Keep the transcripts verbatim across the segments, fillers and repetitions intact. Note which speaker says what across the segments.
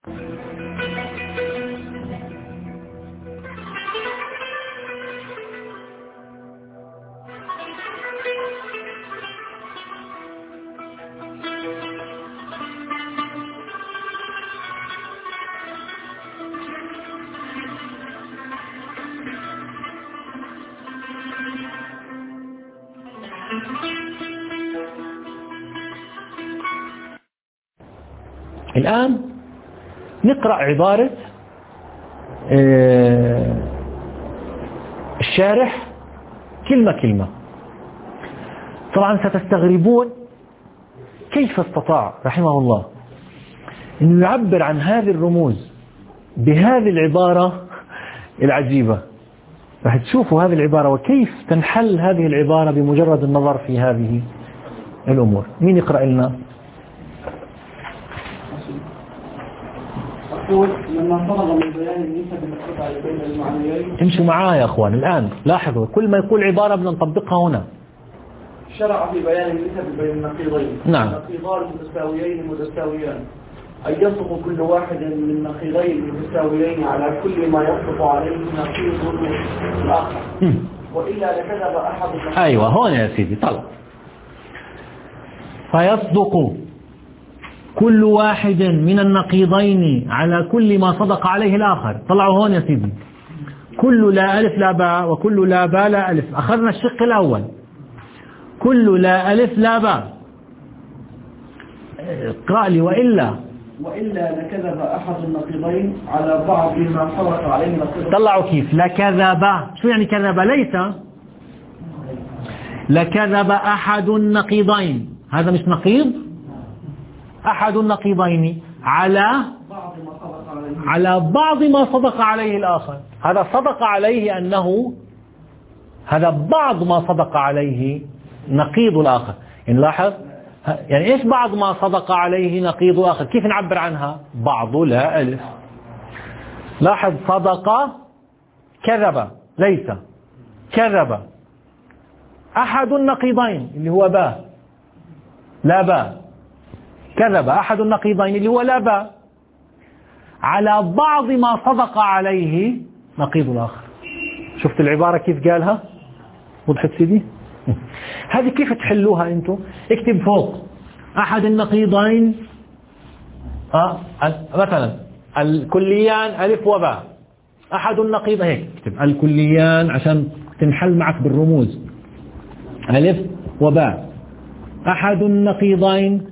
Speaker 1: الآن نقرأ عبارة الشارح كلمة كلمة. طبعا ستستغربون كيف استطاع رحمه الله أنه يعبر عن هذه الرموز بهذه العبارة العجيبة. راح تشوفوا هذه العبارة وكيف تنحل هذه العبارة بمجرد النظر في هذه الأمور. مين يقرأ لنا؟
Speaker 2: لما فرغ من بيان النسب المقطع بين المعنيين.
Speaker 1: امشوا معايا يا اخوان. الآن لاحظوا كل ما يقول عبارة بدنا نطبقها هنا.
Speaker 2: شرع في بيان النسب بين النقيضين.
Speaker 1: نعم.
Speaker 2: النقيضان متساويين متساويان، أي يصدق كل واحد من النقيضين المتساويين على كل ما يصدق عليه نقيض الآخر. م. وإلا لكذب أحد النقيضين.
Speaker 1: أيوة هون يا سيدي طلع. فيصدق كل واحد من النقيضين على كل ما صدق عليه الآخر. طلعوا هون يا سيدي. كل لا ألف لا باء وكل لا باء لا ألف. أخذنا الشق الأول. كل لا ألف لا باء. اقرأ لي. وإلا
Speaker 2: وإلا لكذب أحد النقيضين على بعض ما صدق عليه نقيض.
Speaker 1: طلعوا كيف. لكذب. شو يعني كذب؟ ليس. لكذب أحد النقيضين. هذا مش نقيض. أحد النقيضين على
Speaker 2: بعض ما صدق عليه.
Speaker 1: على بعض ما صدق عليه الآخر. هذا صدق عليه أنه هذا بعض ما صدق عليه نقيض الآخر. يعني لاحظ يعني إيش بعض ما صدق عليه نقيض الآخر؟ كيف نعبر عنها؟ بعض لا ألف. لاحظ صدق كذب ليس. كذب أحد النقيضين اللي هو باء لا باء. كذب أحد النقيضين اللي هو لا باء على بعض ما صدق عليه نقيض الآخر. شفت العبارة كيف قالها؟ وضحت سيدي؟ هذه كيف تحلوها أنتم؟ اكتب فوق أحد النقيضين آه مثلا الكليان ألف وباء. أحد النقيضين هيك اكتب الكليان عشان تنحل معك بالرموز. ألف وباء. أحد النقيضين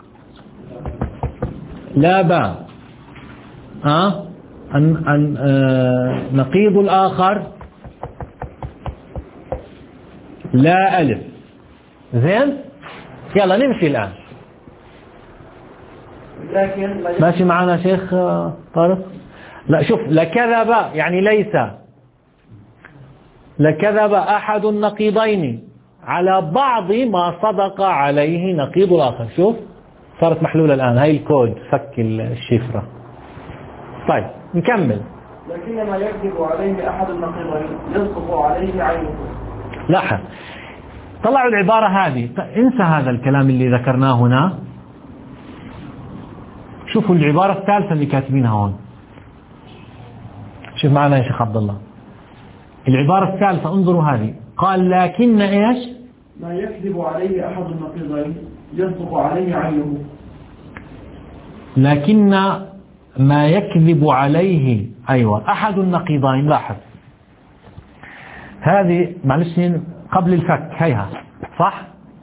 Speaker 1: لا باء. أه؟ أن أن آه نقيض الآخر لا ألف. زين يلا نمشي الآن.
Speaker 2: لكن
Speaker 1: ماشي معنا شيخ طارق؟ لا شوف. لكذب يعني ليس. لكذب أحد النقيضين على بعض ما صدق عليه نقيض الآخر. شوف صارت محلولة الآن. هاي الكود فك الشفرة. طيب نكمل.
Speaker 2: لكنما يكذب عليه أحد النقيضين يصدق عليه عينه.
Speaker 1: لاحظ طلعوا العبارة هذه. انسى هذا الكلام اللي ذكرناه هنا. شوفوا العبارة الثالثة اللي كاتبينها هون. شوف معنا يا شيخ عبد الله العبارة الثالثة. انظروا هذه. قال لكن ايش؟
Speaker 2: ما يكذب عليه أحد النقيضين يصدق عليه عينه.
Speaker 1: لكن ما يكذب عليه أيوة أحد النقيضين. لاحظ هذه معلش قبل الفك هيها صح.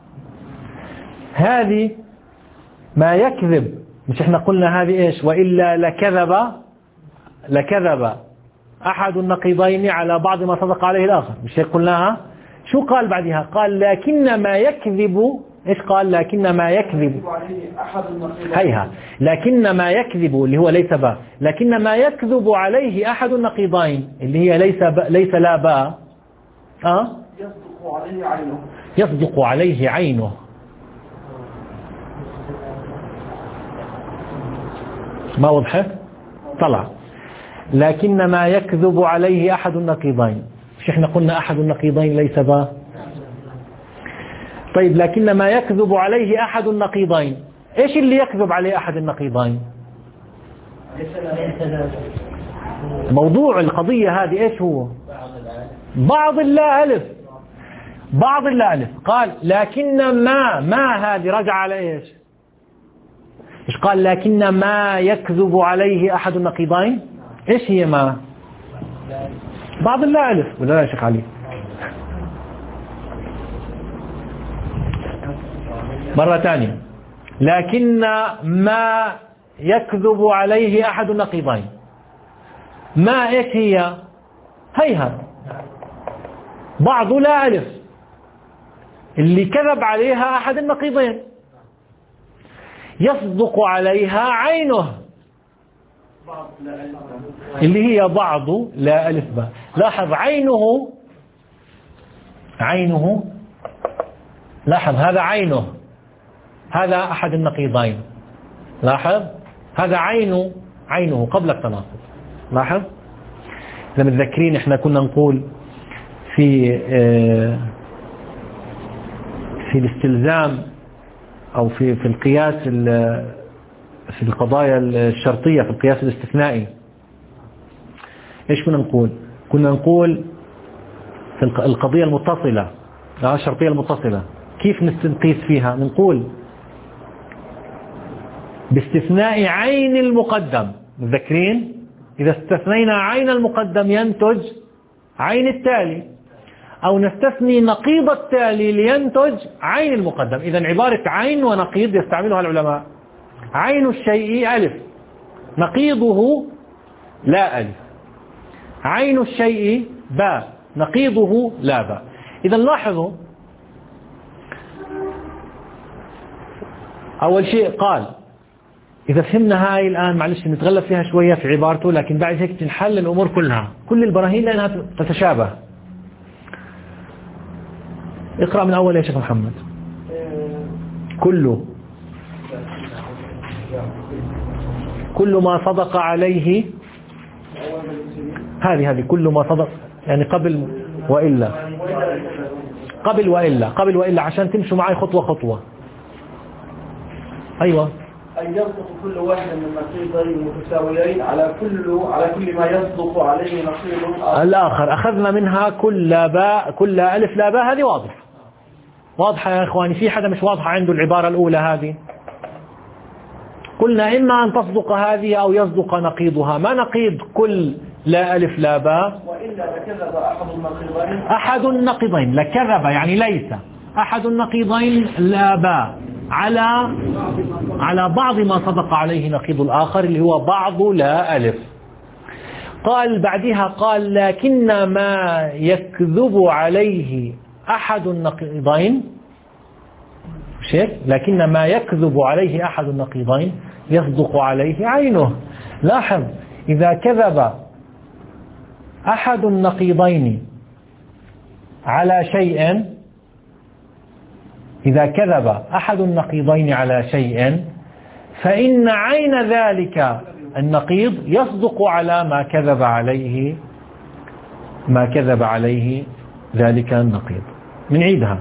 Speaker 1: هذه ما يكذب مش احنا قلنا هذه ايش؟ وإلا لكذب لكذب أحد النقيضين على بعض ما صدق عليه الآخر. مش هيك قلناها؟ شو قال بعدها؟ قال لكن ما يكذب. ايش قال؟ لكن ما يكذب هيها. لكن ما يكذب اللي هو ليس باء. لكن ما يكذب عليه أحد النقيضين اللي هي ليس باء ليس لا باء أه؟
Speaker 2: يصدق عليه عينه.
Speaker 1: يصدق عليه عينه. ما وضحت؟ طلع. لكن ما يكذب عليه أحد النقيضين. مش احنا قلنا أحد النقيضين ليس باء. طيب لكن ما يكذب عليه أحد النقيضين. إيش اللي يكذب عليه أحد النقيضين؟ موضوع القضية هذه إيش هو؟ بعض اللا ألف، بعض اللا ألف. قال لكن ما ما هذه رجع على إيش؟ إيش قال؟ لكن ما يكذب عليه أحد النقيضين. إيش هي ما؟ بعض اللا ألف ولا لا يا شيخ علي؟ مرة ثانية، لكن ما يكذب عليه أحد النقيضين. ما إيش هي؟ هيها بعض لا ألف اللي كذب عليها أحد النقيضين، يصدق عليها عينه اللي هي بعض لا ألف باء. لاحظ عينه، عينه لاحظ هذا عينه، هذا أحد النقيضين. لاحظ هذا عينه، عينه قبل التناقض. لاحظ إذا متذكرين إحنا كنا نقول في في الاستلزام أو في في القياس في القضايا الشرطية في القياس الاستثنائي إيش كنا نقول؟ كنا نقول في القضية المتصلة الشرطية المتصلة كيف نقيس فيها؟ نقول باستثناء عين المقدم. متذكرين؟ إذا استثنينا عين المقدم ينتج عين التالي، أو نستثني نقيض التالي لينتج عين المقدم. إذا عبارة عين ونقيض يستعملها العلماء. عين الشيء ألف، نقيضه لا ألف. عين الشيء باء، نقيضه لا باء. إذا لاحظوا أول شيء قال إذا فهمنا هاي الآن معلش نتغلب فيها شوية في عبارته، لكن بعد هيك تنحل الأمور كلها، كل البراهين لأنها تتشابه. اقرأ من أول يا شيخ محمد. كله كل ما صدق عليه، هذه هذه كل ما صدق يعني قبل وإلا، قبل وإلا قبل وإلا عشان تمشوا معي خطوة خطوة. أيوة.
Speaker 2: أن يصدق كل واحد من النقيضين متساويين على كل على كل ما يصدق عليه نقيض
Speaker 1: الآخر. أخذنا منها كل باء كل ألف لا باء، هذه واضح واضحة يا إخواني. في حدا مش واضحة عنده العبارة الأولى هذه؟ قلنا إما أن تصدق هذه أو يصدق نقيضها. ما نقيض كل لا ألف لا باء؟
Speaker 2: وإلا لكذب أحد النقيضين.
Speaker 1: أحد النقيضين لكذب يعني ليس أحد النقيضين لا باء على على بعض ما صدق عليه نقيض الآخر اللي هو بعض لا ألف. قال بعدها قال لكن ما يكذب عليه أحد النقيضين، شيء لكن ما يكذب عليه أحد النقيضين يصدق عليه عينه. لاحظ إذا كذب أحد النقيضين على شيء، إذا كذب أحد النقيضين على شيء فإن عين ذلك النقيض يصدق على ما كذب عليه ما كذب عليه ذلك النقيض. من عيدها،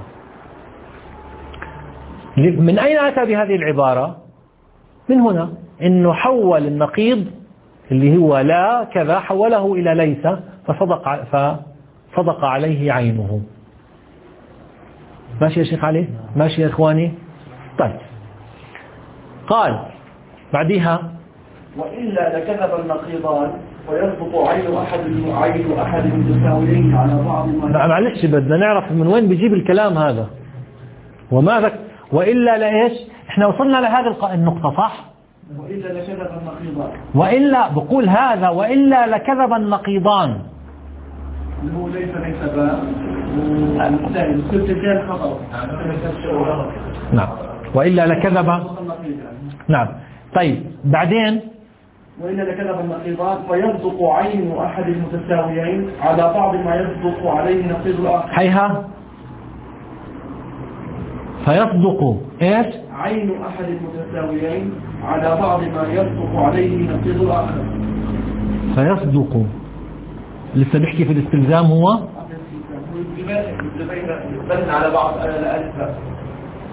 Speaker 1: من أين أتى بهذه العبارة؟ من هنا، إنه حول النقيض اللي هو لا كذا حوله إلى ليس فصدق, فصدق عليه عينه. ماشي يا شيخ علي؟ ماشي يا إخواني؟ طيب قال بعدها
Speaker 2: وإلا لكذب النقيضان ويصدق عين أحد عين أحد المتساويين على بعض ما.
Speaker 1: معلش بدنا نعرف من وين بيجيب الكلام هذا وماذا. وإلا لإيش؟ إحنا وصلنا لهذه النقطة صح؟
Speaker 2: وإلا لكذب النقيضان.
Speaker 1: وإلا بقول هذا وإلا لكذب النقيضان.
Speaker 2: هو ليس ليس باء. كنت خطأ.
Speaker 1: نعم. وإلا لكذب. نعم. طيب بعدين
Speaker 2: وإلا لكذب النقيضان ويصدق عين أحد المتساويين على بعض ما يصدق عليه نقيض الآخر.
Speaker 1: حيها فيصدق إيش؟
Speaker 2: عين أحد المتساويين على بعض ما يصدق عليه نقيض الآخر.
Speaker 1: فيصدق لسه بيحكي في الاستلزام هو
Speaker 2: بن على بعض الألف.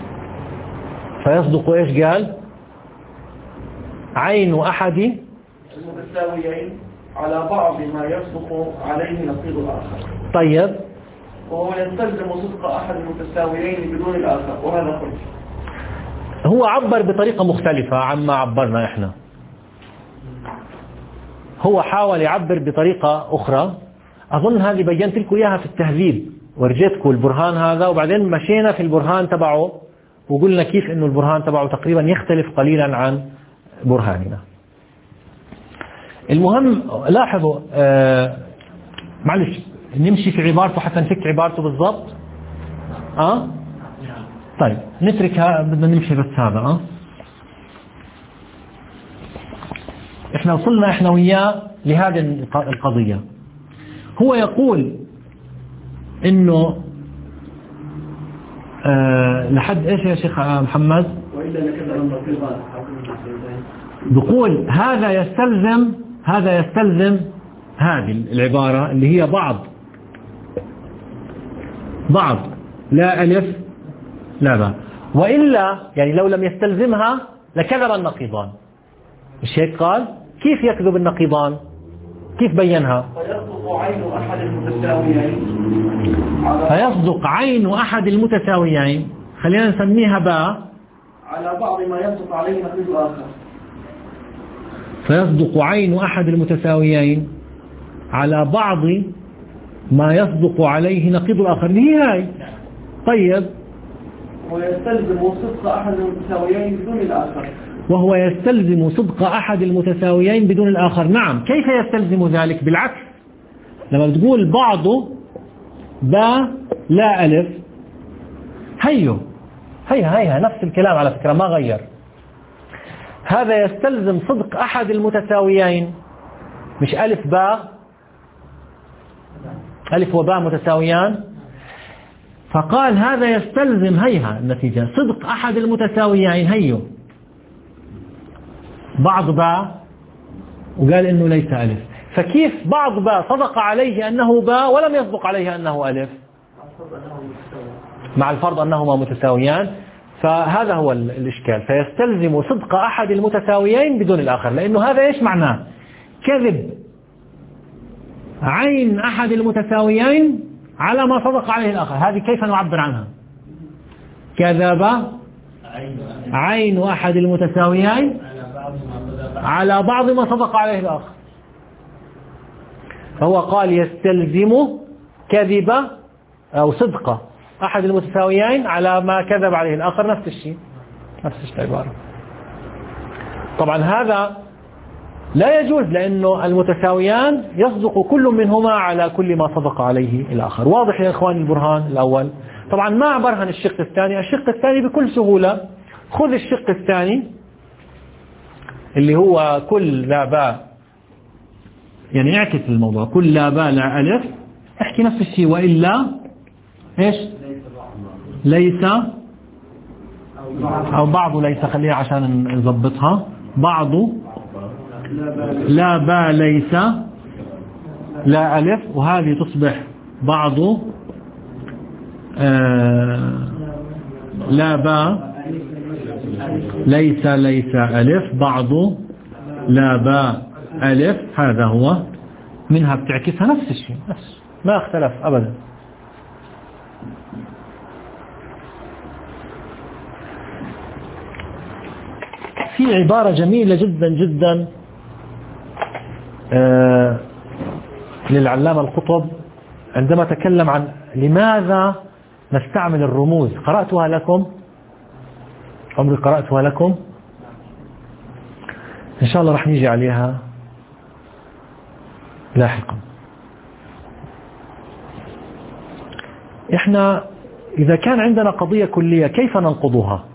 Speaker 1: فيصدق إيش قال؟ عين أحد
Speaker 2: المتساويين على بعض ما يصدق عليه نقيض الآخر.
Speaker 1: طيب،
Speaker 2: وهو يستلزم صدق أحد المتساويين بدون الآخر، وهذا قلت.
Speaker 1: هو عبر بطريقة مختلفة عما عبرنا إحنا. هو حاول يعبر بطريقة أخرى، أظن هذه بينت لكم إياها في التهذيب، ورجيتكم البرهان هذا، وبعدين مشينا في البرهان تبعه وقلنا كيف إنه البرهان تبعه تقريبا يختلف قليلا عن برهاننا. المهم لاحظوا، آه معلش نمشي في عبارته حتى نفك عبارته بالضبط. أه؟ طيب نتركها، بدنا نمشي بس هذا. أه؟ احنا وصلنا احنا وياه لهذه القضية. هو يقول انه أه لحد ايش يا شيخ محمد؟
Speaker 2: وإلا لكذا النقيضان.
Speaker 1: بقول هذا يستلزم هذا يستلزم هذه العبارة اللي هي بعض بعض لا ألف لا باء، وإلا يعني لو لم يستلزمها لكذب النقيضان. مش هيك قال؟ كيف يكذب النقيضان؟ كيف بينها؟
Speaker 2: فيصدق عين أحد المتساويين
Speaker 1: فيصدق عين أحد المتساويين، خلينا نسميها باء،
Speaker 2: على بعض ما يصدق عليه نقيض الآخر.
Speaker 1: فيصدق عين أحد المتساويين على بعض ما يصدق عليه نقيض الآخر، اللي هي هاي. طيب،
Speaker 2: ويستلزم صدق أحد المتساويين بدون الآخر.
Speaker 1: وهو يستلزم صدق أحد المتساويين بدون الآخر. نعم، كيف يستلزم ذلك؟ بالعكس، لما بتقول بعضه باء لا ألف، هيو هيها هيها نفس الكلام على فكرة، ما غير. هذا يستلزم صدق أحد المتساويين، مش ألف باء، ألف وباء متساويان، فقال هذا يستلزم هيها النتيجة صدق أحد المتساويين، هيو بعض باء وقال إنه ليس ألف. فكيف بعض باء صدق عليه أنه باء ولم يصدق عليه أنه ألف، مع الفرض أنهما متساويان؟ فهذا هو الإشكال. فيستلزم صدق أحد المتساويين بدون الآخر، لأنه هذا إيش معناه؟ كذب عين أحد المتساويين على ما صدق عليه الآخر. هذه كيف نعبر عنها؟ كذب عين أحد المتساويين على بعض ما صدق عليه الآخر. فهو قال يستلزم كذب أو صدق أحد المتساويين على ما كذب عليه الآخر، نفس الشيء نفس العبارة. طبعا هذا لا يجوز، لأنه المتساويان يصدق كل منهما على كل ما صدق عليه الآخر. واضح يا إخواني البرهان الأول؟ طبعا ما برهن الشق الثاني. الشق الثاني بكل سهولة، خذ الشق الثاني اللي هو كل لا باء، يعني اعكس الموضوع، كل لا باء لا ألف، احكي نفس الشيء، وإلا ايش؟ ليس أو بعض ليس، خليها عشان نضبطها، بعض لا باء ليس لا ألف، وهذه تصبح بعض آه لا باء ليس ليس ألف، بعض لا باء ألف. هذا هو، منها بتعكسها نفس الشيء، نفس ما اختلف أبدا. في عبارة جميلة جدا جدا آه للعلامة القطب عندما تكلم عن لماذا نستعمل الرموز. قرأتها لكم، عمري قرأتها لكم، إن شاء الله رح نيجي عليها لاحقا. إحنا إذا كان عندنا قضية كلية كيف ننقضها؟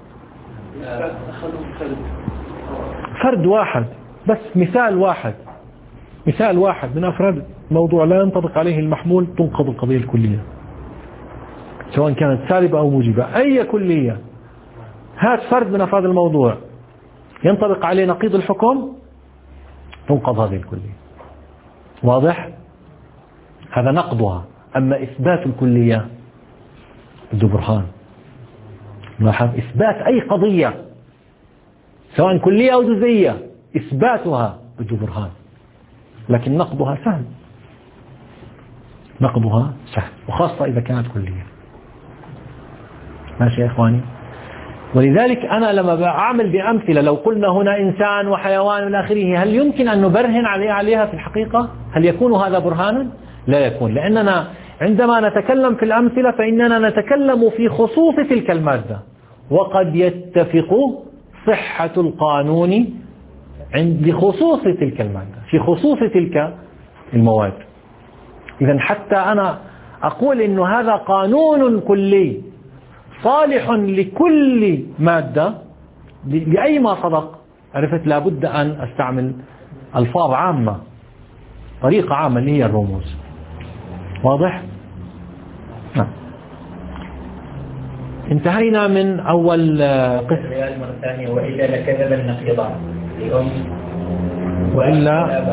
Speaker 1: فرد واحد بس، مثال واحد مثال واحد من أفراد موضوع لا ينطبق عليه المحمول تنقض القضية الكلية، سواء كانت سالبة أو موجبة. أي كلية هات فرد من أفراد الموضوع ينطبق عليه نقيض الحكم تنقض هذه الكلية. واضح؟ هذا نقضها. أما إثبات الكلية بده برهان. لاحظ، إثبات أي قضية سواء كلية أو جزئية، إثباتها بده برهان، لكن نقضها سهل، نقضها سهل، وخاصة إذا كانت كلية. ماشي يا إخواني؟ ولذلك أنا لما بعمل بأمثلة، لو قلنا هنا إنسان وحيوان إلى آخره، هل يمكن أن نبرهن عليها في الحقيقة؟ هل يكون هذا برهانا؟ لا يكون، لأننا عندما نتكلم في الأمثلة فإننا نتكلم في خصوص تلك المادة، وقد يتفق صحة القانون بخصوص تلك المادة في خصوص تلك المواد. إذن حتى أنا أقول إن هذا قانون كلي صالح لكل مادة بأي ما صدق، عرفت، لابد أن أستعمل ألفاظ عامة، طريقة عامة اللي هي الرموز. واضح؟ نعم. انتهينا من أول قسم.
Speaker 3: مرة ثانية، وإلا لكذب النقيضان لأم
Speaker 1: وإلا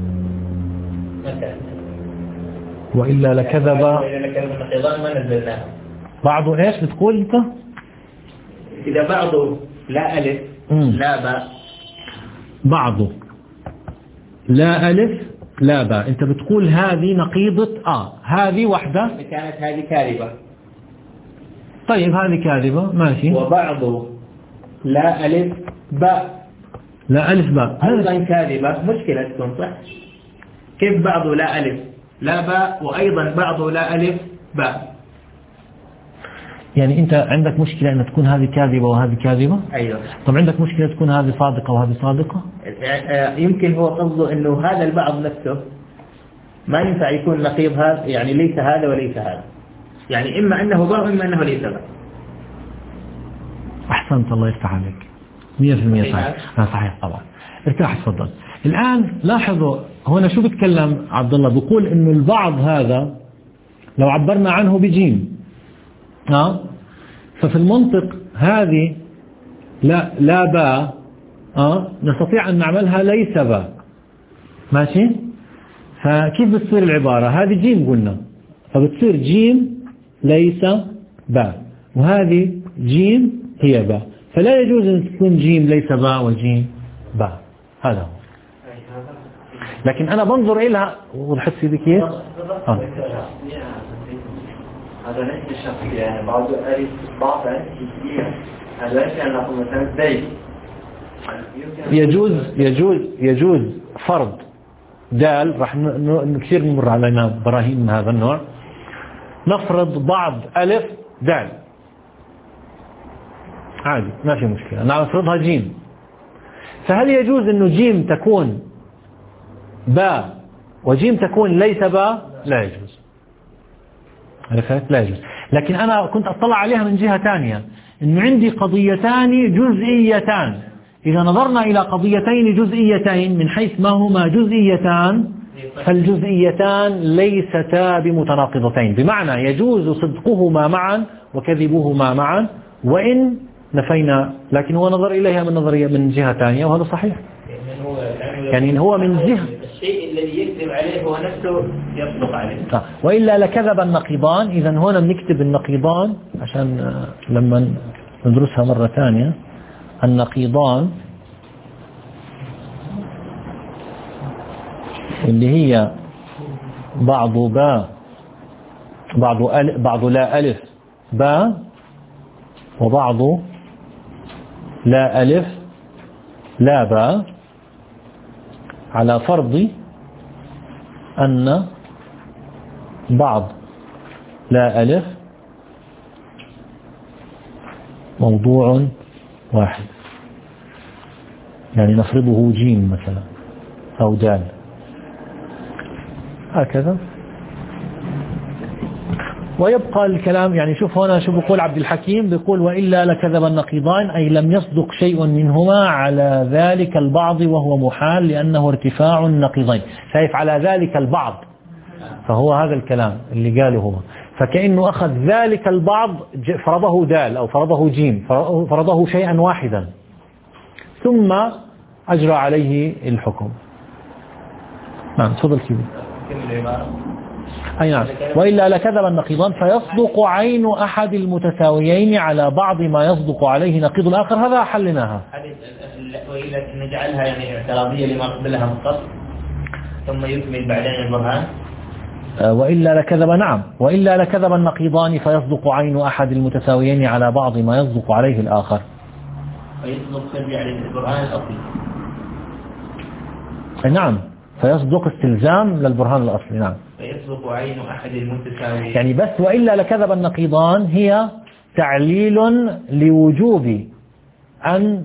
Speaker 1: وإلا لكذب
Speaker 3: وإلا لكذب النقيضان ما نزلناه.
Speaker 1: بعض إيش بتقول أنت؟
Speaker 3: إذا بعضه لا ألف لا باء،
Speaker 1: بعضه لا ألف لا باء، أنت بتقول هذه نقيضة آه هذه واحدة
Speaker 3: كانت هذه كاذبة.
Speaker 1: طيب هذه كاذبة ماشي.
Speaker 3: وبعضه لا ألف باء،
Speaker 1: لا ألف باء
Speaker 3: أيضا كاذبة. مشكلة تكون صح؟ كيف بعضه لا ألف لا باء وأيضا بعضه لا ألف باء؟
Speaker 1: يعني أنت عندك مشكلة أن تكون هذه كاذبة وهذه كاذبة؟
Speaker 3: أيوة.
Speaker 1: طب عندك مشكلة تكون هذه صادقة وهذه صادقة؟
Speaker 3: يمكن هو قصده أنه هذا البعض نفسه ما ينفع يكون نقيض هذا، يعني ليس هذا وليس هذا، يعني إما أنه باء وإما أنه ليس باء.
Speaker 1: أحسنت، الله يفتح عليك، مية في المية صحيح. آه صحيح طبعا. ارتاح تفضل. الآن لاحظوا هنا شو بتكلم عبد الله، بيقول إنه البعض هذا لو عبرنا عنه بجيم آه ففي المنطق هذه لا لا باء آه نستطيع أن نعملها ليس باء. ماشي؟ فكيف بتصير العبارة؟ هذه جيم قلنا، فبتصير جيم ليس باء، وهذه جيم هي باء، فلا يجوز أن تكون جيم ليس باء وجيم باء. هذا هو. لكن أنا بنظر إلها وضحت في كيف؟ آه.
Speaker 2: هذا ليس الشخصية، يعني بعض ألف بعض ألف كثير، هذا ليس أن نقول مثلا زي
Speaker 1: يجوز يجوز يجوز فرض دال، راح كثير نمر علينا براهين من هذا النوع. نفرض بعض ألف دال عادي ما في مشكلة، نفرضها جيم، فهل يجوز أنه جيم تكون باء وجيم تكون ليس باء؟ لا يجوز، عرفت؟ لا يجوز. لكن أنا كنت أطلع عليها من جهة ثانية، أنه عندي قضيتان جزئيتان، إذا نظرنا إلى قضيتين جزئيتين من حيث ما هما جزئيتان، فالجزئيتان ليستا بمتناقضتين، بمعنى يجوز صدقهما معا وكذبهما معا وإن نفينا، لكن هو نظر إليها من نظرية من جهة ثانية، وهذا صحيح. يعني هو من جهة
Speaker 3: الشيء الذي يكذب عليه هو نفسه يصدق عليه.
Speaker 1: وإلا لكذب النقيضان. إذا هنا بنكتب النقيضان عشان لما ندرسها مرة ثانية. النقيضان اللي هي بعض باء بعض ألف بعض لا ألف باء، وبعض لا ألف لا باء، على فرض أن بعض لا ألف موضوع واحد، يعني نفرضه جيم مثلا أو دال هكذا. ويبقى الكلام، يعني شوف هنا شو بيقول عبد الحكيم، بيقول وإلا لكذب النقيضان، أي لم يصدق شيء منهما على ذلك البعض وهو محال لأنه ارتفاع النقيضين. شايف على ذلك البعض، فهو هذا الكلام اللي قاله هو، فكأنه أخذ ذلك البعض فرضه دال أو فرضه جيم، فرضه شيئا واحدا ثم أجرى عليه الحكم. نعم تفضل سيدي. أي نعم. وإلا لكذب النقيضان فيصدق عين أحد المتساويين على بعض ما يصدق عليه نقيض الآخر. هذا حلناها.
Speaker 3: وإلا نجعلها يعني اعتراضية لما قبلها مختص ثم يكمل بعدين البرهان.
Speaker 1: وإلا لكذب نعم وإلا لكذب النقيضان فيصدق عين أحد المتساويين على بعض ما يصدق عليه الآخر.
Speaker 3: فيصدق ترجع للبرهان الأصلي.
Speaker 1: نعم فيصدق استلزام للبرهان الأصلي. نعم
Speaker 3: فيصدق عين أحد المتساويين
Speaker 1: يعني بس وإلا لكذب النقيضان هي تعليل لوجوب أن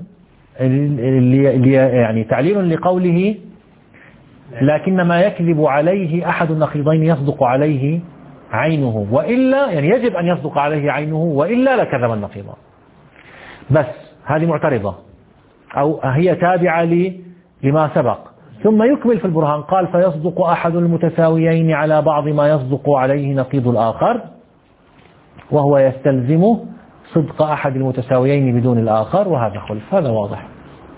Speaker 1: يعني تعليل لقوله لكن ما يكذب عليه أحد النقيضين يصدق عليه عينه وإلا يعني يجب أن يصدق عليه عينه وإلا لكذب النقيضان. بس هذه معترضة أو هي تابعة لما سبق. ثم يكمل في البرهان قال فيصدق أحد المتساويين على بعض ما يصدق عليه نقيض الآخر وهو يستلزم صدق أحد المتساويين بدون الآخر وهذا خلف. هذا واضح.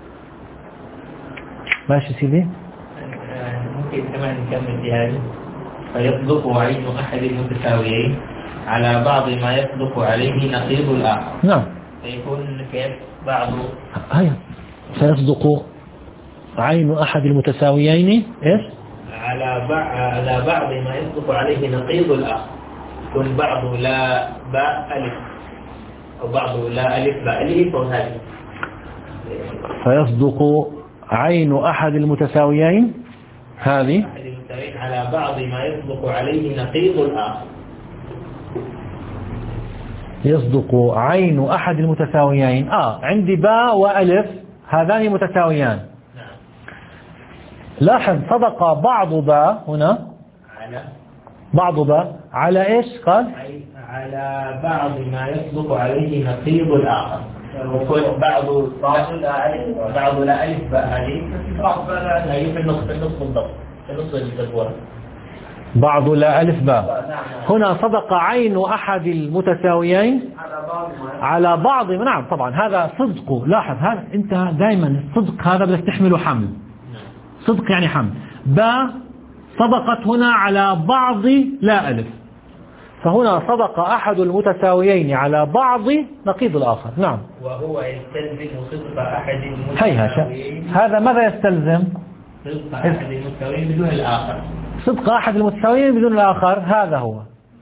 Speaker 1: ماشي سيدي.
Speaker 3: ممكن كمان نكمل في هذه. فيصدق عين أحد المتساويين على بعض ما يصدق عليه نقيض الآخر.
Speaker 1: نعم
Speaker 3: فيكون كيف بعض
Speaker 1: هيا فيصدق عين أحد المتساويين إيش
Speaker 3: على بعض على بعض ما يصدق عليه نقيض الآخر. يكون بعض لا باء ألف أو بعض لا ألف باء ألف وهذه.
Speaker 1: فيصدق عين أحد المتساويين هذه
Speaker 3: على بعض ما يصدق عليه نقيض الآخر.
Speaker 1: يصدق عين أحد المتساويين آه عندي باء وألف هذان متساويان.
Speaker 3: نعم.
Speaker 1: لاحظ صدق بعض باء هنا
Speaker 3: على
Speaker 1: بعض باء على إيش قال
Speaker 3: على بعض ما يصدق عليه نقيض الآخر. وكل بعض بعض لا ألف بعض لا ألف باء هذه بعض لا هي في النص في النص بالضبط في نص التدوير
Speaker 1: بعض لا ألف باء. هنا صدق عين أحد المتساويين على بعض. نعم طبعا هذا صدق. لاحظ هذا أنت دائما الصدق هذا بدك تحمله حمل. صدق يعني حمل. باء صدقت هنا على بعض لا ألف فهنا صدق أحد المتساويين على بعض نقيض الآخر. نعم
Speaker 3: وهو يستلزم صدق أحد المتساويين.
Speaker 1: هذا ماذا يستلزم
Speaker 3: صدق أحد المتساويين بدون الآخر.
Speaker 1: صدق أحد المتساويين بدون الآخر. هذا هو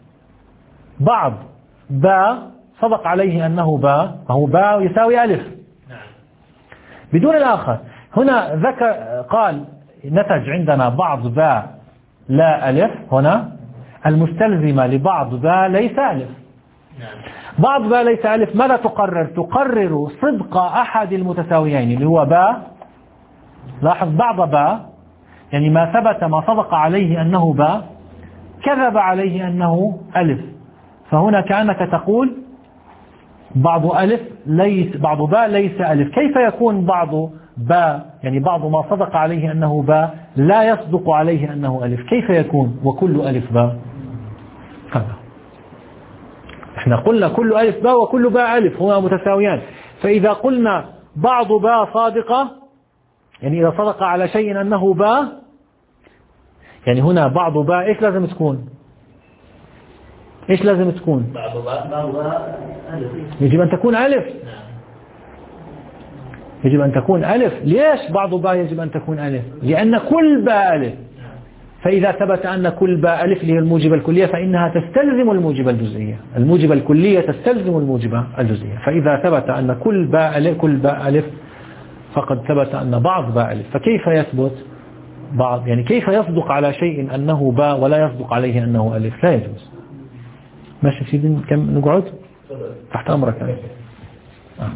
Speaker 1: بعض باء صدق عليه أنه باء فهو باء يساوي ألف.
Speaker 3: نعم.
Speaker 1: بدون الآخر. هنا ذكر قال نتج عندنا بعض باء لا ألف هنا المستلزمة لبعض باء ليس ألف.
Speaker 3: نعم.
Speaker 1: بعض باء ليس ألف ماذا تقرر تقرر صدق أحد المتساويين اللي هو باء. لاحظ بعض باء يعني ما ثبت ما صدق عليه أنه باء كذب عليه أنه ألف. فهنا كأنك تقول بعض ألف ليس بعض باء ليس ألف. كيف يكون بعض باء يعني بعض ما صدق عليه أنه باء لا يصدق عليه أنه ألف كيف يكون وكل ألف باء. هذا احنا قلنا كل ألف باء وكل باء ألف هما متساويان. فإذا قلنا بعض باء صادقة يعني إذا صدق على شيء أنه باء يعني هنا بعض باء إيش لازم تكون إيش لازم تكون
Speaker 3: بعض باء
Speaker 1: يجب أن تكون ألف. يجب أن تكون ألف. ليش بعض باء يجب أن تكون ألف لأن كل باء ألف. فإذا ثبت أن كل باء ألف اللي هي الموجبة الكلية فإنها تستلزم الموجبة الجزئية. الموجبة الكلية تستلزم الموجبة الجزئية. فإذا ثبت أن كل باء ألف كل باء ألف فقد ثبت أن بعض باء ألف. فكيف يثبت بعض يعني كيف يصدق على شيء أنه باء ولا يصدق عليه أنه ألف لا يجوز. ماشي سيدي كم نقعد تحت أمرك يعني. آه.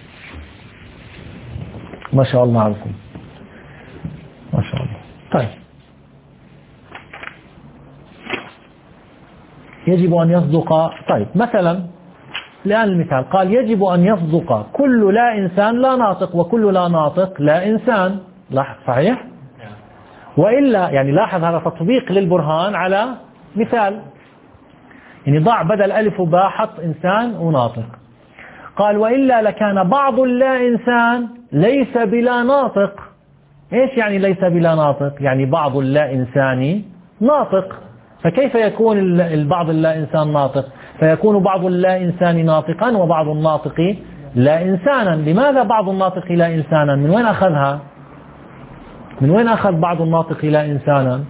Speaker 1: ما شاء الله عليكم ما شاء الله. طيب يجب أن يصدق. طيب مثلا الآن المثال قال يجب أن يصدق كل لا إنسان لا ناطق وكل لا ناطق لا إنسان. لاحظ صحيح. وإلا يعني لاحظ هذا تطبيق للبرهان على مثال يعني ضع بدل ألف وباء حط إنسان وناطق. قال وإلا لكان بعض اللا إنسان ليس بلا ناطق. إيش يعني ليس بلا ناطق يعني بعض اللا إنساني ناطق. فكيف يكون البعض اللا إنسان ناطق؟ فيكون بعض اللا إنسان ناطقا وبعض الناطق لا إنسانا. لماذا بعض الناطق لا إنسانا؟ من وين أخذها؟ من وين أخذ بعض الناطق لا إنسانا؟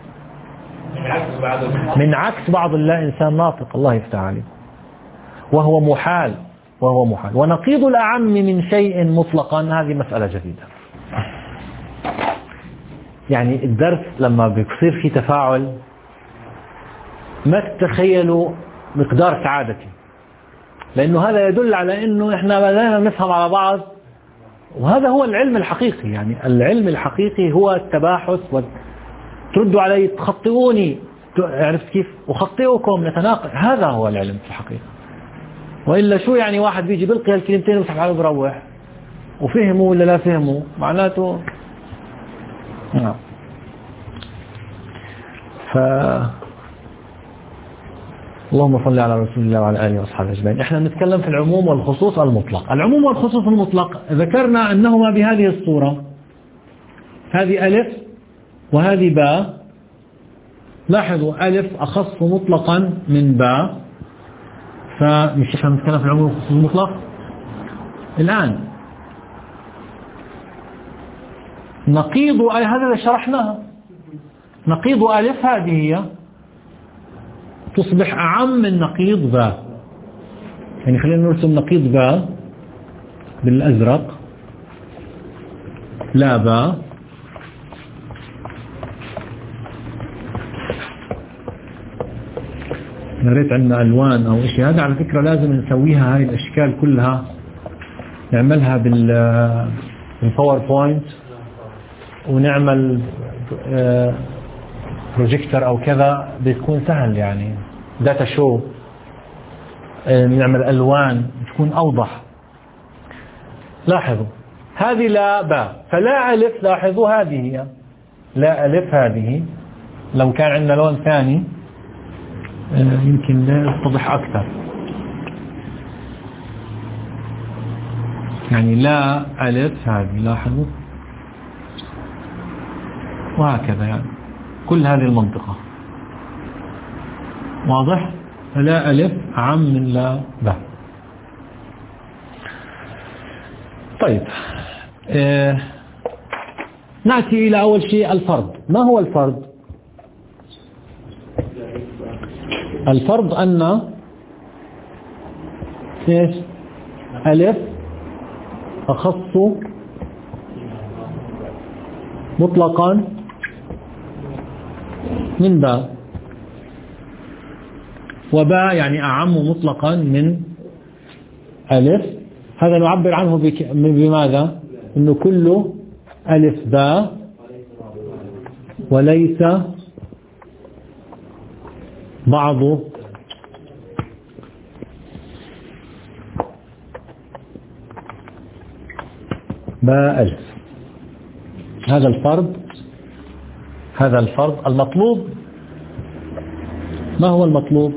Speaker 1: من عكس بعض اللا إنسان ناطق. الله يفتح عليك. وهو محال، وهو محال. ونقيض الأعم من شيء مطلقا هذه مسألة جديدة. يعني الدرس لما بيصير في تفاعل ما تتخيلوا مقدار سعادتي، لأنه هذا يدل على أنه إحنا بدأنا نفهم على بعض، وهذا هو العلم الحقيقي. يعني العلم الحقيقي هو التباحث، وتردوا علي تخطئوني، عرفت كيف؟ أخطئكم، نتناقش. هذا هو العلم في الحقيقة. وإلا شو يعني واحد بيجي بلقي هالكلمتين ويفتح عليه وبروح، وفهموا ولا لا فهموا معناته نعم. ف اللهم صل على رسول الله وعلى آله وأصحابه أجمعين. احنا نتكلم في العموم والخصوص المطلق. العموم والخصوص المطلق ذكرنا أنهما بهذه الصورة، هذه ألف وهذه باء. لاحظوا ألف أخص مطلقا من باء، فمش احنا نتكلم في العموم والخصوص المطلق الآن. نقيض هذا اللي شرحناها، نقيض ألف هذه هي تصبح أعم من نقيض باء. يعني خلينا نرسم نقيض باء بالأزرق، لا باء، يا ريت عندنا ألوان أو شيء. هذا على فكرة لازم نسويها، هاي الأشكال كلها نعملها بالباوربوينت، ونعمل بروجيكتور أو كذا بيكون سهل. يعني داتا شو نعمل ألوان تكون أوضح. لاحظوا هذه لا باء، فلا ألف. لاحظوا هذه هي لا ألف. هذه لو كان عندنا لون ثاني يمكن يتضح أكثر. يعني لا ألف هذه، لاحظوا، وهكذا. يعني كل هذه المنطقة واضح؟ فلا ألف أعم من لا باء. طيب آه نأتي إلى أول شيء الفرض. ما هو الفرض؟ الفرض أن إيش؟ ألف أخص مطلقا من باء، وباء يعني أعم مطلقا من ألف. هذا نعبر عنه بك... بماذا؟ إنه كله ألف باء وليس بعض باء ألف. هذا الفرض، هذا الفرض المطلوب. ما هو المطلوب؟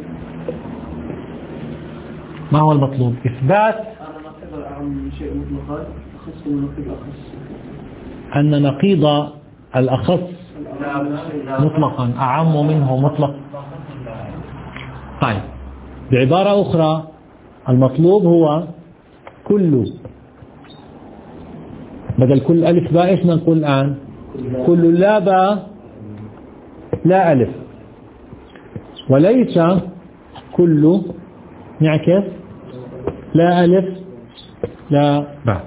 Speaker 1: ما هو المطلوب؟ إثبات أن نقيض الأخص مطلقا أعم منه مطلق. طيب بعبارة أخرى المطلوب هو كل، بدل كل ألف باء إيش نقول الآن؟ كل لا باء لا ألف، وليس كل نعكس لا ألف لا باء،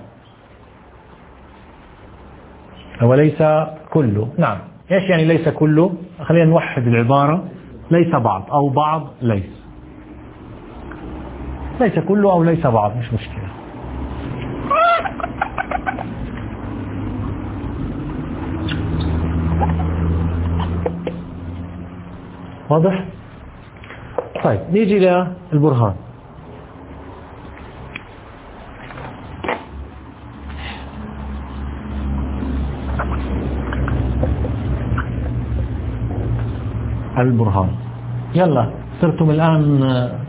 Speaker 1: وليس كله. نعم. إيش يعني ليس كله؟ خلينا نوحد العبارة. ليس بعض أو بعض ليس، ليس كله أو ليس بعض، مش مشكلة. واضح؟ طيب نيجي للبرهان. البرهان. يلا صرتم الآن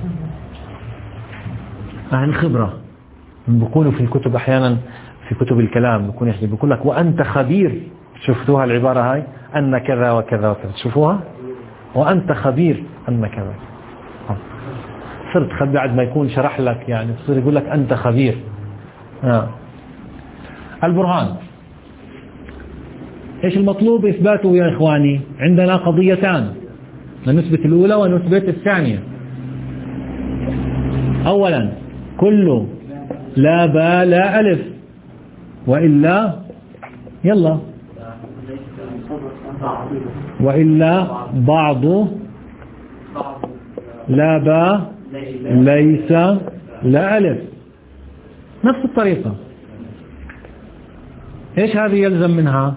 Speaker 1: أهل خبرة. بيقولوا في الكتب أحيانا، في كتب الكلام بيكون يحكي بيقول لك وأنت خبير. شفتوها العبارة هاي؟ أن كذا وكذا وكذا. تشوفوها؟ وأنت خبير أنك ذا. صرت خبير بعد ما يكون شرح لك، يعني تصير يقول لك أنت خبير. آه. البرهان إيش المطلوب إثباته يا إخواني؟ عندنا قضيتان، نثبت الأولى ونثبت الثانية. أولا كل لا باء لا ألف، وإلا يلا وإلا بعض لا باء ليس لا ألف. نفس الطريقة. إيش هذه يلزم منها؟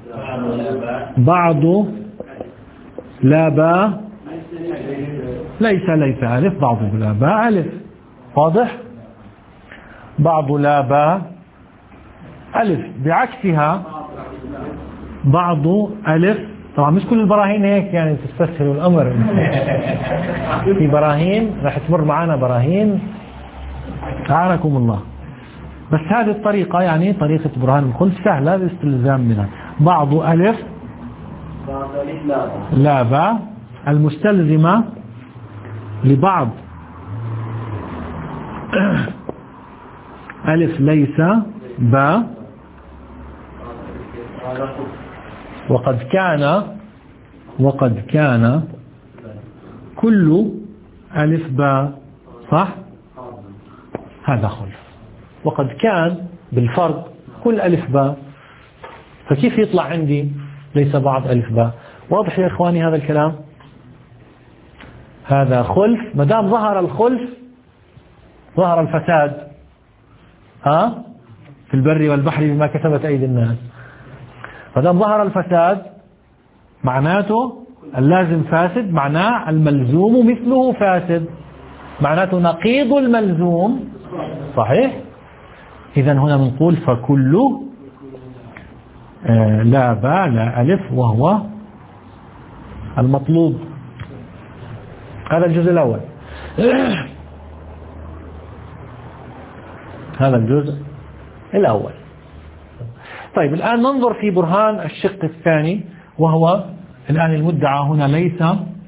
Speaker 1: بعض لا باء ليس ليس ألف، بعض لا باء ألف. واضح؟ بعض لا باء ألف. بعكسها بعض ألف. طبعا مش كل البراهين هيك يعني تستسهل الأمر. في براهين راح تمر معنا براهين أعانكم الله، بس هذه الطريقة يعني طريقة برهان الخلف سهلة الاستلزام منها. بعض ألف لا باء المستلزمة لبعض ألف ليس باء، وقد كان وقد كان كل ألف باء. صح؟ هذا خلف. وقد كان بالفرض كل ألف باء، فكيف يطلع عندي ليس بعض ألف باء؟ واضح يا إخواني هذا الكلام؟ هذا خلف. ما دام ظهر الخلف ظهر الفساد. ها؟ في البر والبحر بما كسبت أيدي الناس. ما دام ظهر الفساد معناته اللازم فاسد، معناه الملزوم مثله فاسد، معناته نقيض الملزوم صحيح. إذن هنا بنقول فكل آه لا باء لا ألف، وهو المطلوب. هذا الجزء الأول. هذا الجزء الأول. طيب الآن ننظر في برهان الشق الثاني، وهو الآن المدعى هنا ليس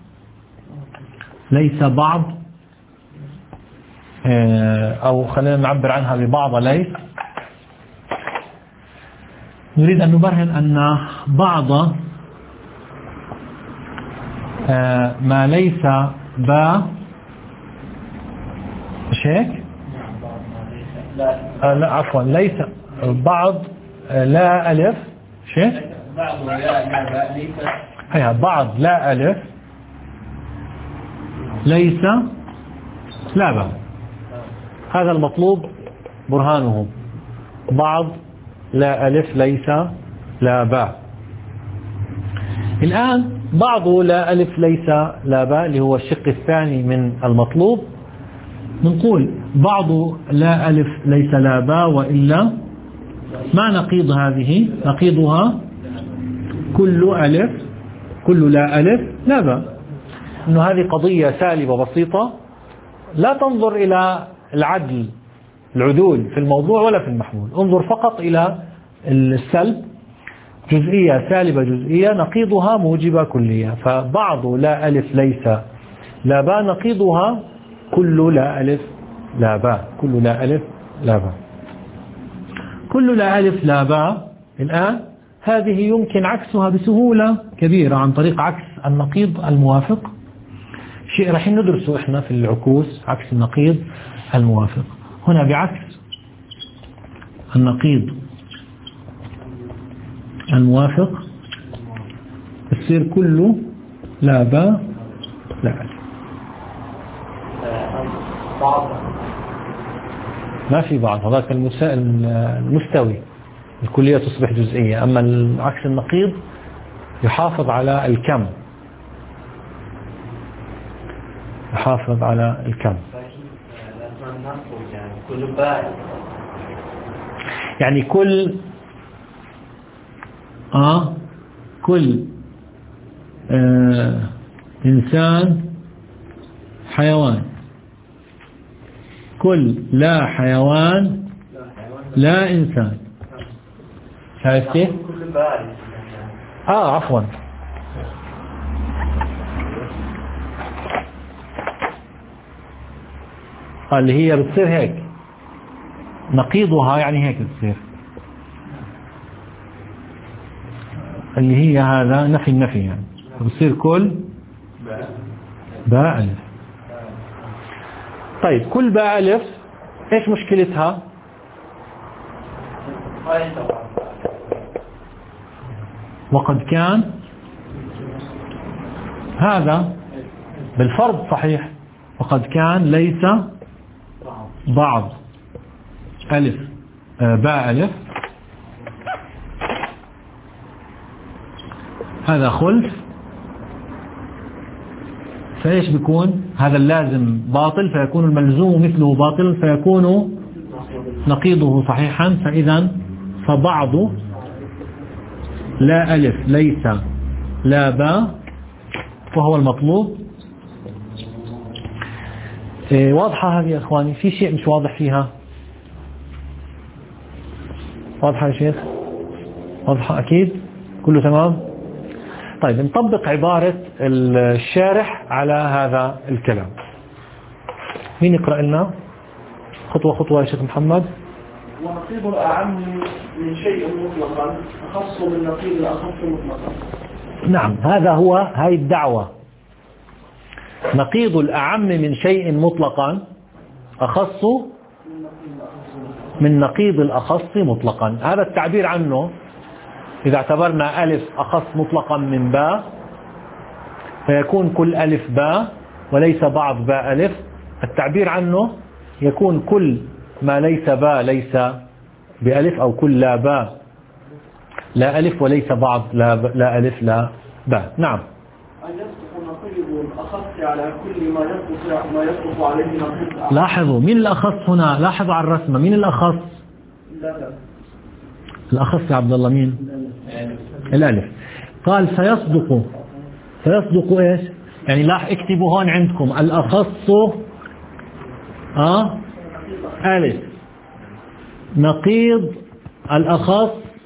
Speaker 1: ليس بعض، أو خلينا نعبر عنها ببعض ليس. نريد أن نبرهن أن بعض ما ليس باء مش هيك؟ لا عفوا، ليس بعض لا ألف شيء
Speaker 3: بعض لا باء ليس
Speaker 1: هي بعض لا ألف ليس لا باء. هذا المطلوب برهانه، بعض لا ألف ليس لا باء. الآن بعض لا ألف ليس لا باء اللي هو الشق الثاني من المطلوب، نقول بعض لا ألف ليس لا باء، وإلا ما نقيض هذه؟ نقيضها كل ألف كل لا ألف لا باء. إنه هذه قضية سالبة بسيطة، لا تنظر إلى العدل العدول في الموضوع ولا في المحمول، انظر فقط إلى السلب، جزئية سالبة جزئية نقيضها موجبة كلية. فبعض لا ألف ليس لا باء نقيضها كل لا ألف لا باء. كل لا ألف لا باء كل لا ألف لا باء. الآن هذه يمكن عكسها بسهولة كبيرة عن طريق عكس النقيض الموافق، شيء راح ندرسه احنا في العكوس، عكس النقيض الموافق. هنا بعكس النقيض الموافق تصير كله لا باء لا ألف. ما في بعض، هذاك المستوي الكلية تصبح جزئية، أما عكس النقيض يحافظ على الكم، يحافظ على الكم. يعني كل آه كل آه إنسان حيوان، كل لا حيوان لا إنسان. شايف كيف؟ اه عفوا اللي هي بتصير هيك، نقيضها يعني هيك بتصير، اللي هي هذا نفي النفي يعني، بتصير كل باء ألف. طيب كل باء ألف ايش مشكلتها؟ وقد كان هذا بالفرض صحيح، وقد كان ليس بعض ألف باء ألف، هذا خلف، فإيش بيكون؟ هذا اللازم باطل فيكون الملزوم مثله باطل فيكون نقيضه صحيحا، فإذا فبعض لا ألف ليس لا باء وهو المطلوب. إيه واضحة هذه يا إخواني؟ في شيء مش واضح فيها؟ واضحة يا شيخ؟ واضحة أكيد؟ كله تمام؟ طيب نطبق عبارة الشارح على هذا الكلام. مين يقرأ لنا خطوة خطوة يا شيخ محمد؟
Speaker 2: ونقيض الأعم من شيء مطلقا أخص من نقيض الأخص مطلقا.
Speaker 1: نعم هذا هو هاي الدعوة، نقيض الأعم من شيء مطلقا أخص من نقيض الأخص مطلقا. هذا التعبير عنه إذا اعتبرنا ألف أخص مطلقا من باء فيكون كل ألف باء وليس بعض باء ألف. التعبير عنه يكون كل ما ليس باء ليس بألف، أو كل لا باء لا ألف وليس بعض لا, لا ألف لا باء. نعم.
Speaker 2: أن يصدق نقيض الأخص على كل ما يصدق ما يصدق عليه نقيض.
Speaker 1: لاحظوا مين الأخص هنا؟ لاحظوا على الرسمة مين الأخص؟
Speaker 2: لا.
Speaker 1: الأخص يا عبد الله مين؟ الألف. قال سيصدق، سيصدق إيش؟ يعني لاح اكتبوا هون عندكم الأخص آه ألف نقيض الأخص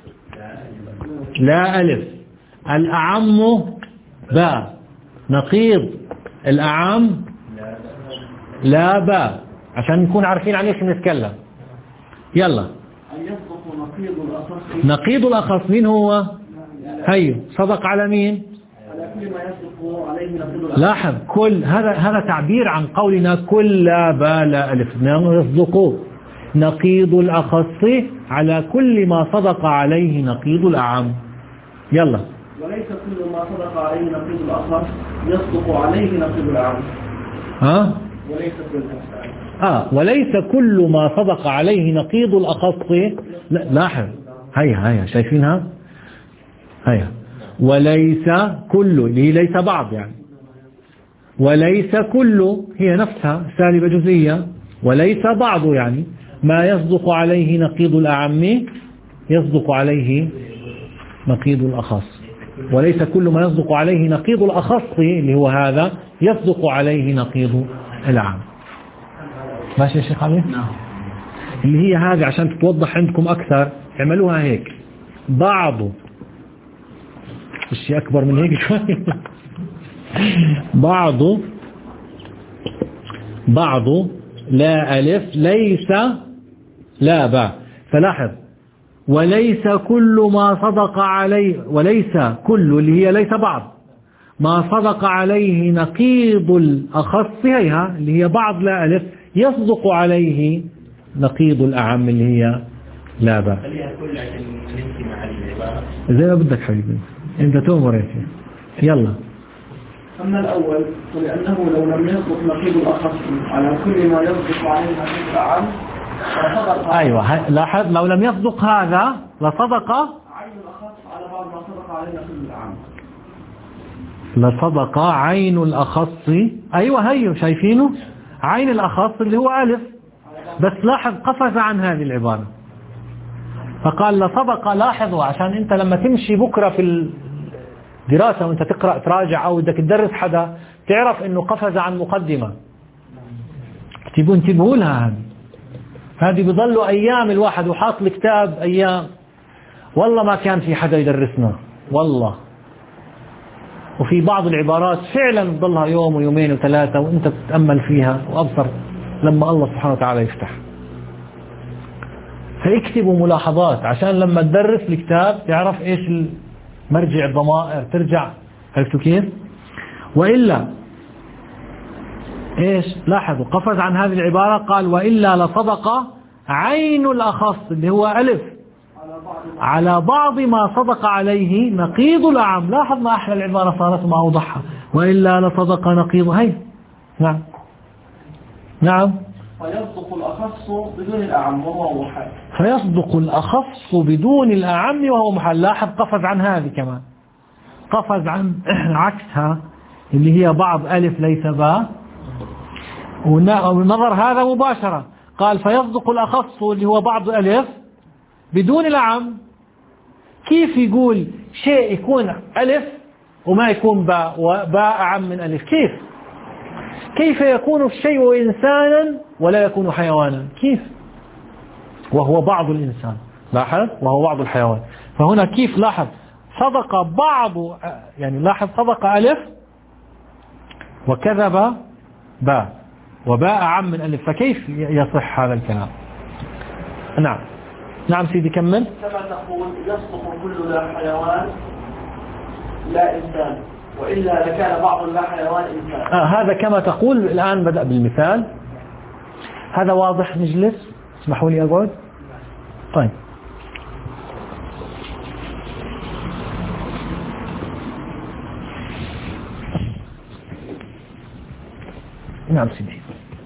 Speaker 1: لا ألف، الأعم باء نقيض الأعم لا باء، عشان نكون عارفين عن ايش بنتكلم. يلا.
Speaker 2: أن يصدق نقيض الأخص.
Speaker 1: نقيض الأخص مين هو؟ هي صدق على مين؟
Speaker 2: على كل ما يصدق عليه نقيض الأخص.
Speaker 1: لاحظ كل هذا هذا تعبير عن قولنا كل لا باء لا ألف، يصدق نقيض الأخص على كل ما صدق عليه نقيض الأعم. يلا.
Speaker 2: وليس كل ما صدق عليه نقيض الأخص يصدق عليه نقيض الأعم.
Speaker 1: ها؟
Speaker 2: وليس كل
Speaker 1: آه وليس كل ما صدق عليه نقيض الأخص. لاحظ هيا هيا شايفينها؟ هيا وليس كل اللي هي ليس بعض يعني، وليس كل هي نفسها سالبة جزئية، وليس بعض يعني ما يصدق عليه نقيض الأعم يصدق عليه نقيض الأخص، وليس كل ما يصدق عليه نقيض الأخص اللي هو هذا يصدق عليه نقيض الأعم. ماشي يا شيخ علي؟
Speaker 3: نعم.
Speaker 1: اللي هي هذه عشان تتوضح عندكم أكثر اعملوها هيك، بعض الشيء أكبر من هيك شوي بعض بعض لا ألف ليس لا باء. فلاحظ وليس كل ما صدق عليه، وليس كل اللي هي ليس بعض ما صدق عليه نقيض الأخص هيها اللي هي بعض لا ألف يصدق عليه نقيض الأعم اللي هي لا باء. زي ما بدك حبيبي انت تؤمر يا شيخ. يلا.
Speaker 2: أما الأول فلأنه لو لم يصدق نقيض الأخص على كل ما يصدق عليه نقيض الأعم فصدق.
Speaker 1: أيوة لاحظ لو لم يصدق هذا لصدق
Speaker 2: عين الأخص على بعض ما صدق عليه نقيض الأعم.
Speaker 1: لصدق عين الأخص. أيوة هيو شايفينه عين الأخص اللي هو ألف، بس لاحظ قفز عن هذه العبارة فقال لصدق. لاحظوا عشان انت لما تمشي بكرة في الدراسة وانت تقرأ تراجع او بدك تدرس حدا تعرف انه قفز عن مقدمة، تبون انتبهوا لها. هذه هذه بيضلوا ايام الواحد وحاط الكتاب ايام، والله ما كان في حدا يدرسنا والله. وفي بعض العبارات فعلا تضلها يوم ويومين وثلاثة وانت بتتأمل فيها وابصر لما الله سبحانه وتعالى يفتح. فاكتبوا ملاحظات عشان لما تدرس الكتاب تعرف ايش مرجع الضمائر ترجع. عرفتوا كيف؟ وإلا ايش لاحظوا قفز عن هذه العبارة قال وإلا لصدق عين الأخص اللي هو ألف على بعض ما صدق عليه نقيض الأعم. لاحظ ما أحلى العبارة صارت ما أوضحها. وإلا لصدق نقيض. هي نعم نعم
Speaker 2: فيصدق الأخص بدون الأعم وهو محال.
Speaker 1: فيصدق الأخص بدون الأعم وهو محال. لاحظ قفز عن هذه كمان قفز عن عكسها اللي هي بعض ألف ليس باء ونظر هذا مباشرة قال فيصدق الأخص اللي هو بعض ألف بدون الأعم. كيف يقول شيء يكون ألف وما يكون باء وباء أعم من ألف؟ كيف كيف يكون الشيء إنسانا ولا يكون حيوانا؟ كيف وهو بعض الإنسان؟ لاحظ وهو بعض الحيوان. فهنا كيف لاحظ صدق بعض يعني لاحظ صدق ألف وكذب باء وباء أعم من ألف. فكيف يصح هذا الكلام؟ نعم نعم سيدي كمل.
Speaker 2: كما تقول يصدق كل لا حيوان لا إنسان وإلا لكان بعض لا حيوان إنسان.
Speaker 1: آه هذا كما تقول. الآن بدأ بالمثال. هذا واضح؟ نجلس اسمحوا لي أقعد. طيب نعم سيدي.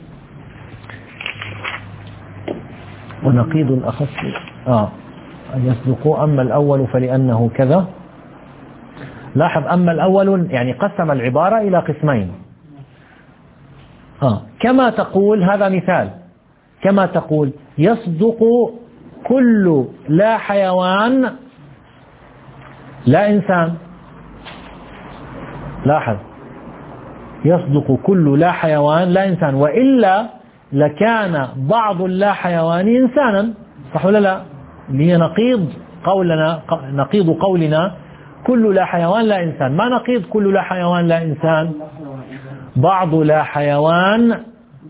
Speaker 1: ونقيض أخص آه أن يصدقوا. أما الأول فلأنه كذا. لاحظ أما الأول يعني قسم العبارة إلى قسمين. آه كما تقول هذا مثال. كما تقول يصدق كل لا حيوان لا إنسان. لاحظ يصدق كل لا حيوان لا إنسان وإلا لكان بعض اللا حيوان إنسانا. صح ولا لا؟ اللي هي نقيض قولنا نقيض قولنا كل لا حيوان لا إنسان. ما نقيض كل لا حيوان لا إنسان؟ بعض لا حيوان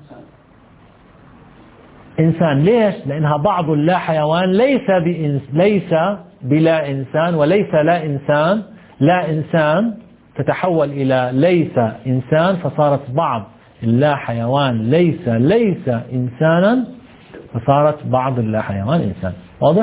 Speaker 1: إنسان. ليش؟ لأنها بعض لا حيوان ليس بإنس ليس بلا إنسان وليس لا إنسان. لا إنسان تتحول إلى ليس إنسان فصارت بعض اللا حيوان ليس ليس إنسانا فصارت بعض اللا حيوان إنسان. واضح؟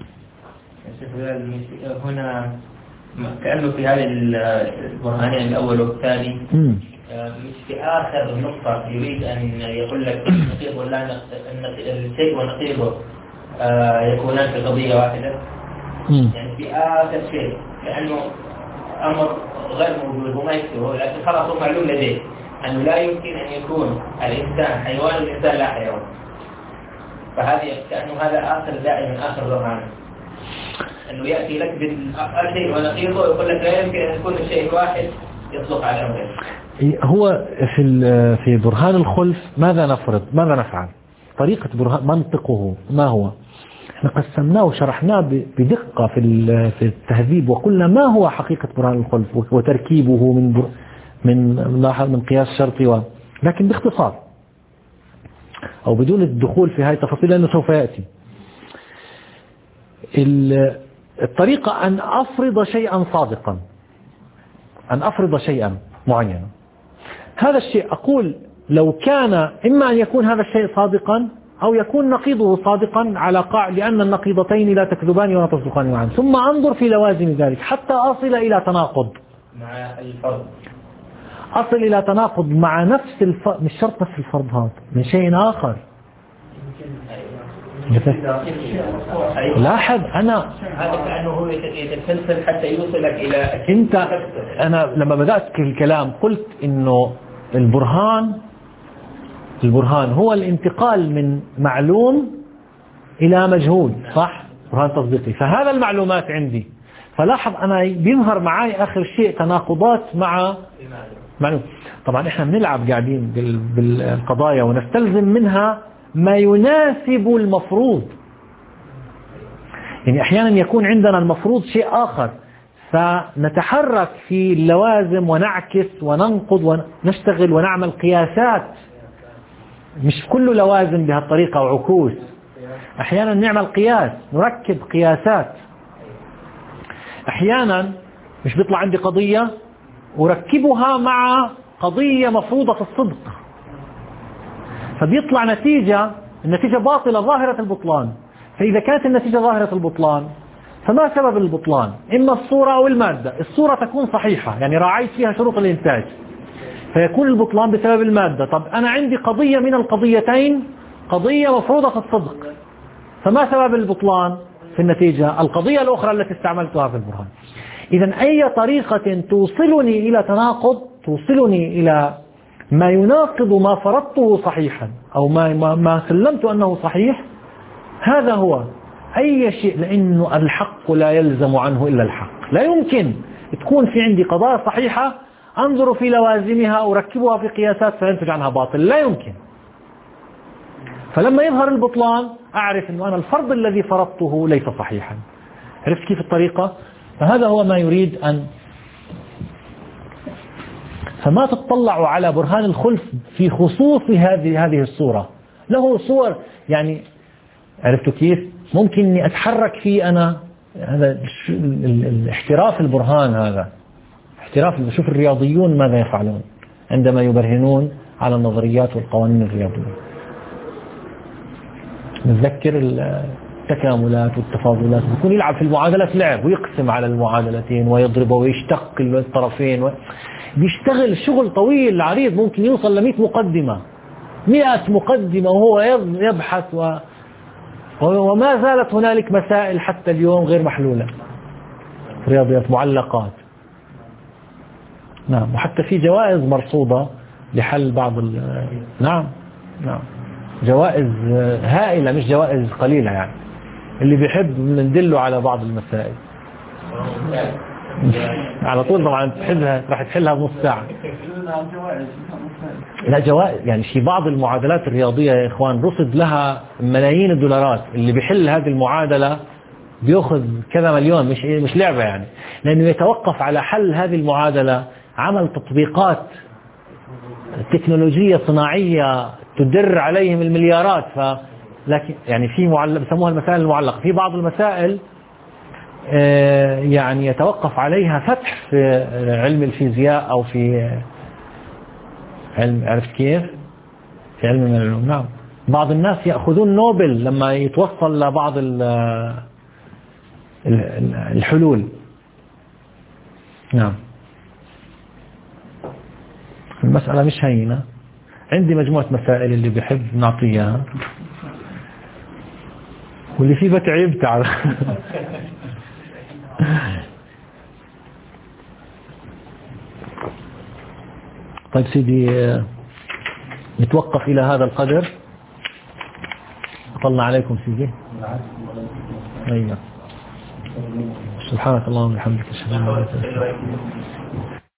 Speaker 3: هنا كأنه في هذه البرهانين الأول والثاني مش في آخر نقطة يريد أن يقول لك النقيض ولا الشيء ونقيضه يكونان في قضية واحدة. يعني في آخر شيء كأنه أمر غير موجود وما يكتبه لكن خلاص هو معلوم لديه أنه لا يمكن أن يكون الإنسان حيوان والإنسان لا حيوان. فهذه كأنه هذا آخر دائما آخر برهان أنه يأتي لك بالشيء ونقيضه ويقول لك لا يمكن أن يكون الشيء الواحد يطلق على أمره.
Speaker 1: هو في في برهان الخلف ماذا نفرض؟ ماذا نفعل؟ طريقة برهان منطقه ما هو؟ احنا قسمناه وشرحناه بدقة في في التهذيب وقلنا ما هو حقيقة برهان الخلف وتركيبه من بر من من قياس شرطي و لكن باختصار أو بدون الدخول في هذه التفاصيل لأنه سوف يأتي. الطريقة أن أفرض شيئا صادقا أن أفرض شيئا معينا. هذا الشيء أقول لو كان إما أن يكون هذا الشيء صادقا أو يكون نقيضه صادقا على قاع لأن النقيضتين لا تكذبان ولا تصدقان معا. ثم أنظر في لوازم ذلك حتى أصل إلى تناقض
Speaker 3: مع الفرض.
Speaker 1: أصل إلى تناقض مع نفس الفرض. مش شرط نفس الفرض هذا من شيء آخر. لاحظ أنا
Speaker 3: هذا كأنه هو يتسلسل حتى يوصلك إلى
Speaker 1: أنت. أنا لما بدأت الكلام قلت إنه البرهان البرهان هو الانتقال من معلوم إلى مجهول. صح؟ برهان تطبيقي. فهذا المعلومات عندي. فلاحظ أنا بيظهر معي آخر شيء تناقضات مع معلوم. طبعا إحنا بنلعب قاعدين بالقضايا ونستلزم منها ما يناسب المفروض. يعني أحيانا يكون عندنا المفروض شيء آخر فنتحرك في اللوازم ونعكس وننقض ونشتغل ونعمل قياسات مش كله لوازم بهالطريقة وعكوس. أحيانا نعمل قياس، نركب قياسات. أحيانا مش بيطلع عندي قضية وركبها مع قضية مفروضة في الصدق، فبيطلع نتيجة، النتيجة باطلة ظاهرة البطلان. فإذا كانت النتيجة ظاهرة البطلان فما سبب البطلان؟ إما الصورة أو المادة. الصورة تكون صحيحة، يعني راعيت فيها شروط الإنتاج، فيكون البطلان بسبب المادة. طب أنا عندي قضية من القضيتين، قضية مفروضة في الصدق، فما سبب البطلان في النتيجة؟ القضية الأخرى التي استعملتها في البرهان. إذا أي طريقة توصلني إلى تناقض، توصلني إلى ما يناقض ما فرضته صحيحا أو ما, ما, ما سلمت أنه صحيح، هذا هو أي شيء، لأنه الحق لا يلزم عنه إلا الحق. لا يمكن تكون في عندي قضايا صحيحة أنظر في لوازمها وأركبها في قياسات فينتج عنها باطل، لا يمكن. فلما يظهر البطلان أعرف أنه أنا الفرض الذي فرضته ليس صحيحا. عرفت كيف الطريقة؟ فهذا هو ما يريد أن فما تطلعوا على برهان الخلف في خصوص هذه هذه الصورة. له صور، يعني عرفتوا كيف؟ ممكن أني أتحرك فيه أنا، هذا الاحتراف البرهان، هذا احتراف. بشوف الرياضيون ماذا يفعلون عندما يبرهنون على النظريات والقوانين الرياضية. نتذكر التكاملات والتفاضلات، بيكون يلعب في المعادلات لعب ويقسم على المعادلتين ويضرب ويشتق الطرفين و... بيشتغل شغل طويل عريض، ممكن يوصل لمئة مقدمة، مئة مقدمة وهو يبحث و... وما زالت هنالك مسائل حتى اليوم غير محلولة، رياضيات معلقات. نعم، وحتى في جوائز مرصودة لحل بعض ال... نعم نعم جوائز هائلة، مش جوائز قليلة. يعني اللي بيحب ندله على بعض المسائل على طول. طبعا تحلها راح تحلها بنص ساعة. لا جوائز، يعني في بعض المعادلات الرياضية يا إخوان رصد لها ملايين الدولارات. اللي بيحل هذه المعادلة بيأخذ كذا مليون، مش مش لعبة يعني، لأنه يتوقف على حل هذه المعادلة عمل تطبيقات تكنولوجية صناعية تدر عليهم المليارات. ف لكن يعني في معلق بسموها المسائل المعلقة. في بعض المسائل يعني يتوقف عليها فتح في علم الفيزياء أو في علم، عرفت كيف؟ في علم من العلوم. نعم، بعض الناس يأخذون نوبل لما يتوصل لبعض الحلول. نعم، المسألة مش هينة. عندي مجموعة مسائل اللي بيحب نعطيها، واللي فيه بتعب تعب. طيب سيدي، نتوقف إلى هذا القدر. أطلنا عليكم سيدي. أيوة. سبحانك اللهم وبحمدك أشهد أن لا إله إلا أنت.